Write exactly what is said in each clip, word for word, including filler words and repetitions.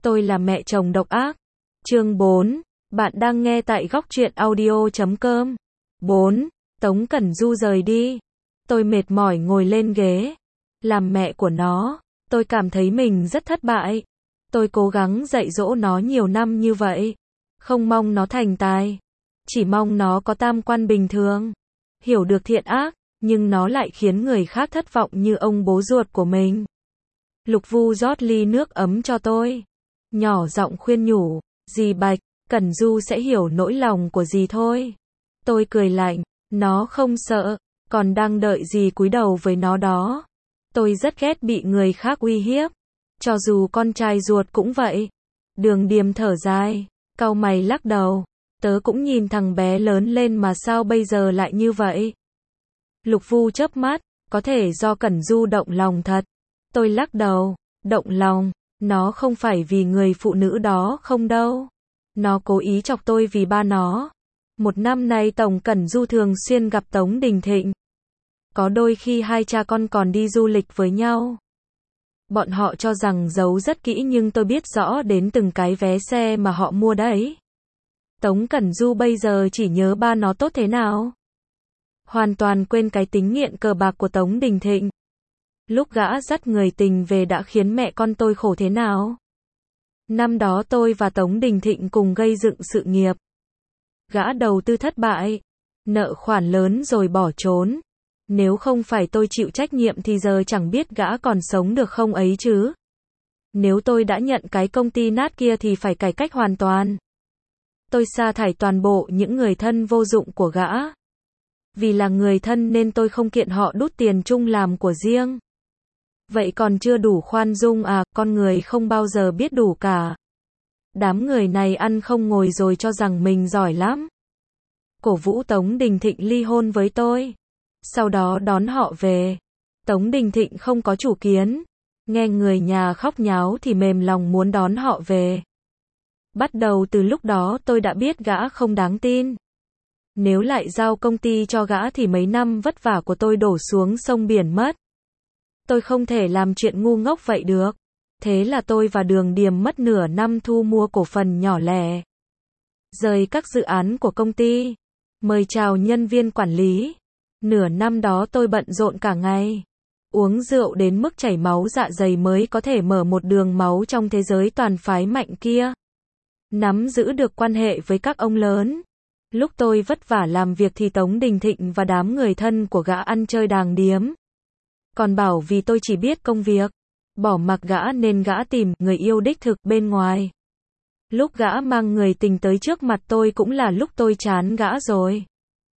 Tôi là mẹ chồng độc ác. Chương bốn. Bạn đang nghe tại góc truyện audio chấm com. bốn. Tống Cẩn Du rời đi. Tôi mệt mỏi ngồi lên ghế. Làm mẹ của nó, tôi cảm thấy mình rất thất bại. Tôi cố gắng dạy dỗ nó nhiều năm như vậy. Không mong nó thành tài. Chỉ mong nó có tam quan bình thường. Hiểu được thiện ác, nhưng nó lại khiến người khác thất vọng như ông bố ruột của mình. Lục Vu rót ly nước ấm cho tôi. Nhỏ giọng khuyên nhủ, dì Bạch, Cẩn Du sẽ hiểu nỗi lòng của dì thôi. Tôi cười lạnh, nó không sợ, còn đang đợi dì cúi đầu với nó đó. Tôi rất ghét bị người khác uy hiếp. Cho dù con trai ruột cũng vậy. Đường Điềm thở dài, cau mày lắc đầu. Tớ cũng nhìn thằng bé lớn lên mà sao bây giờ lại như vậy. Lục Vu chớp mắt, có thể do Cẩn Du động lòng thật. Tôi lắc đầu, động lòng, nó không phải vì người phụ nữ đó không đâu. Nó cố ý chọc tôi vì ba nó. Một năm nay Tổng Cẩn Du thường xuyên gặp Tống Đình Thịnh. Có đôi khi hai cha con còn đi du lịch với nhau. Bọn họ cho rằng giấu rất kỹ nhưng tôi biết rõ đến từng cái vé xe mà họ mua đấy. Tống Cẩn Du bây giờ chỉ nhớ ba nó tốt thế nào. Hoàn toàn quên cái tính nghiện cờ bạc của Tống Đình Thịnh. Lúc gã dắt người tình về đã khiến mẹ con tôi khổ thế nào. Năm đó tôi và Tống Đình Thịnh cùng gây dựng sự nghiệp. Gã đầu tư thất bại, nợ khoản lớn rồi bỏ trốn. Nếu không phải tôi chịu trách nhiệm thì giờ chẳng biết gã còn sống được không ấy chứ. Nếu tôi đã nhận cái công ty nát kia thì phải cải cách hoàn toàn. Tôi sa thải toàn bộ những người thân vô dụng của gã. Vì là người thân nên tôi không kiện họ đút tiền chung làm của riêng. Vậy còn chưa đủ khoan dung à, con người không bao giờ biết đủ cả. Đám người này ăn không ngồi rồi cho rằng mình giỏi lắm. Cổ vũ Tống Đình Thịnh ly hôn với tôi. Sau đó đón họ về. Tống Đình Thịnh không có chủ kiến. Nghe người nhà khóc nháo thì mềm lòng muốn đón họ về. Bắt đầu từ lúc đó tôi đã biết gã không đáng tin. Nếu lại giao công ty cho gã thì mấy năm vất vả của tôi đổ xuống sông biển mất. Tôi không thể làm chuyện ngu ngốc vậy được. Thế là tôi và Đường Điềm mất nửa năm thu mua cổ phần nhỏ lẻ. Rời các dự án của công ty. Mời chào nhân viên quản lý. Nửa năm đó tôi bận rộn cả ngày. Uống rượu đến mức chảy máu dạ dày mới có thể mở một đường máu trong thế giới toàn phái mạnh kia. Nắm giữ được quan hệ với các ông lớn. Lúc tôi vất vả làm việc thì Tống Đình Thịnh và đám người thân của gã ăn chơi đàng điếm. Còn bảo vì tôi chỉ biết công việc. Bỏ mặc gã nên gã tìm người yêu đích thực bên ngoài. Lúc gã mang người tình tới trước mặt tôi cũng là lúc tôi chán gã rồi.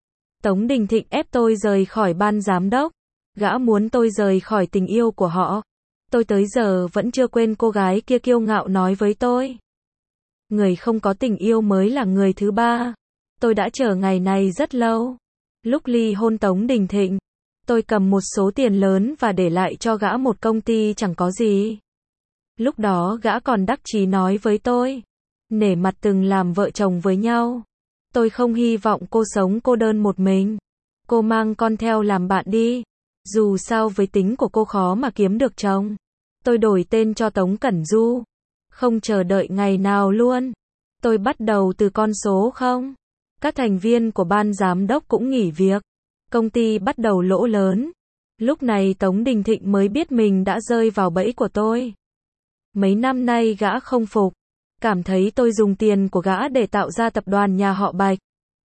Tống Đình Thịnh ép tôi rời khỏi ban giám đốc. Gã muốn tôi rời khỏi tình yêu của họ. Tôi tới giờ vẫn chưa quên cô gái kia kiêu ngạo nói với tôi. Người không có tình yêu mới là người thứ ba. Tôi đã chờ ngày này rất lâu. Lúc ly hôn Tống Đình Thịnh, tôi cầm một số tiền lớn và để lại cho gã một công ty chẳng có gì. Lúc đó gã còn đắc chí nói với tôi. Nể mặt từng làm vợ chồng với nhau. Tôi không hy vọng cô sống cô đơn một mình. Cô mang con theo làm bạn đi. Dù sao với tính của cô khó mà kiếm được chồng. Tôi đổi tên cho Tống Cẩn Du. Không chờ đợi ngày nào luôn. Tôi bắt đầu từ con số không. Các thành viên của ban giám đốc cũng nghỉ việc. Công ty bắt đầu lỗ lớn. Lúc này Tống Đình Thịnh mới biết mình đã rơi vào bẫy của tôi. Mấy năm nay gã không phục. Cảm thấy tôi dùng tiền của gã để tạo ra tập đoàn nhà họ Bạch.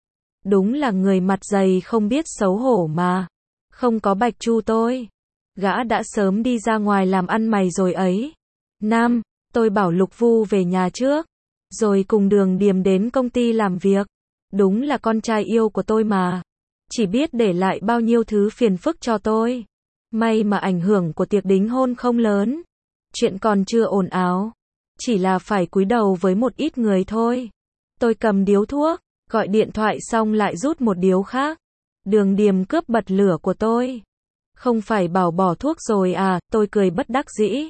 Đúng là người mặt dày không biết xấu hổ mà. Không có Bạch Chu tôi. Gã đã sớm đi ra ngoài làm ăn mày rồi ấy. Nam, tôi bảo Lục Vu về nhà trước. Rồi cùng Đường Điềm đến công ty làm việc. Đúng là con trai yêu của tôi mà. Chỉ biết để lại bao nhiêu thứ phiền phức cho tôi. May mà ảnh hưởng của tiệc đính hôn không lớn. Chuyện còn chưa ồn ào. Chỉ là phải cúi đầu với một ít người thôi. Tôi cầm điếu thuốc, gọi điện thoại xong lại rút một điếu khác. Đường Điềm cướp bật lửa của tôi. Không phải bảo bỏ thuốc rồi à, tôi cười bất đắc dĩ.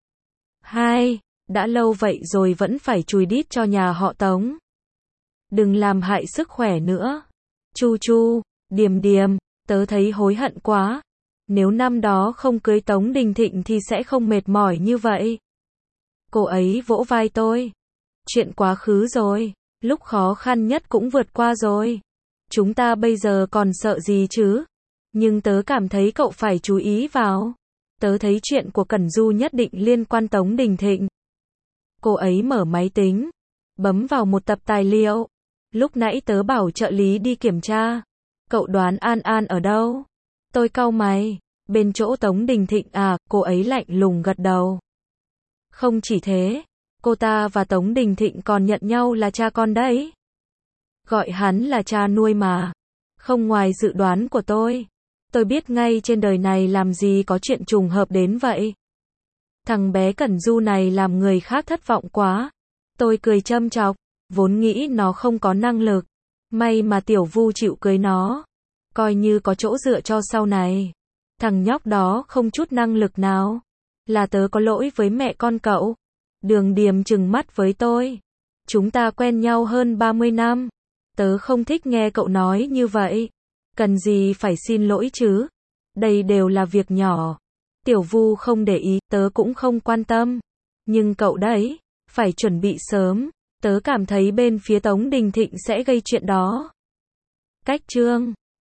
Hai, đã lâu vậy rồi vẫn phải chùi đít cho nhà họ Tống. Đừng làm hại sức khỏe nữa. Chu chu, Điềm Điềm, tớ thấy hối hận quá. Nếu năm đó không cưới Tống Đình Thịnh thì sẽ không mệt mỏi như vậy. Cô ấy vỗ vai tôi. Chuyện quá khứ rồi, lúc khó khăn nhất cũng vượt qua rồi. Chúng ta bây giờ còn sợ gì chứ? Nhưng tớ cảm thấy cậu phải chú ý vào. Tớ thấy chuyện của Cẩn Du nhất định liên quan Tống Đình Thịnh. Cô ấy mở máy tính, bấm vào một tập tài liệu. Lúc nãy tớ bảo trợ lý đi kiểm tra. Cậu đoán An An ở đâu? Tôi cau mày. Bên chỗ Tống Đình Thịnh à? Cô ấy lạnh lùng gật đầu. Không chỉ thế, cô ta và Tống Đình Thịnh còn nhận nhau là cha con đấy. Gọi hắn là cha nuôi mà. Không ngoài dự đoán của tôi. Tôi biết ngay trên đời này làm gì có chuyện trùng hợp đến vậy. Thằng bé Cẩn Du này làm người khác thất vọng quá. Tôi cười châm chọc, vốn nghĩ nó không có năng lực. May mà Tiểu Vu chịu cưới nó. Coi như có chỗ dựa cho sau này. Thằng nhóc đó không chút năng lực nào. Là tớ có lỗi với mẹ con cậu. Đường Điềm trừng mắt với tôi. Chúng ta quen nhau hơn ba mươi năm. Tớ không thích nghe cậu nói như vậy. Cần gì phải xin lỗi chứ? Đây đều là việc nhỏ. Tiểu Vu không để ý, tớ cũng không quan tâm. Nhưng cậu đấy, phải chuẩn bị sớm. Tớ cảm thấy bên phía Tống Đình Thịnh sẽ gây chuyện đó. Cách chương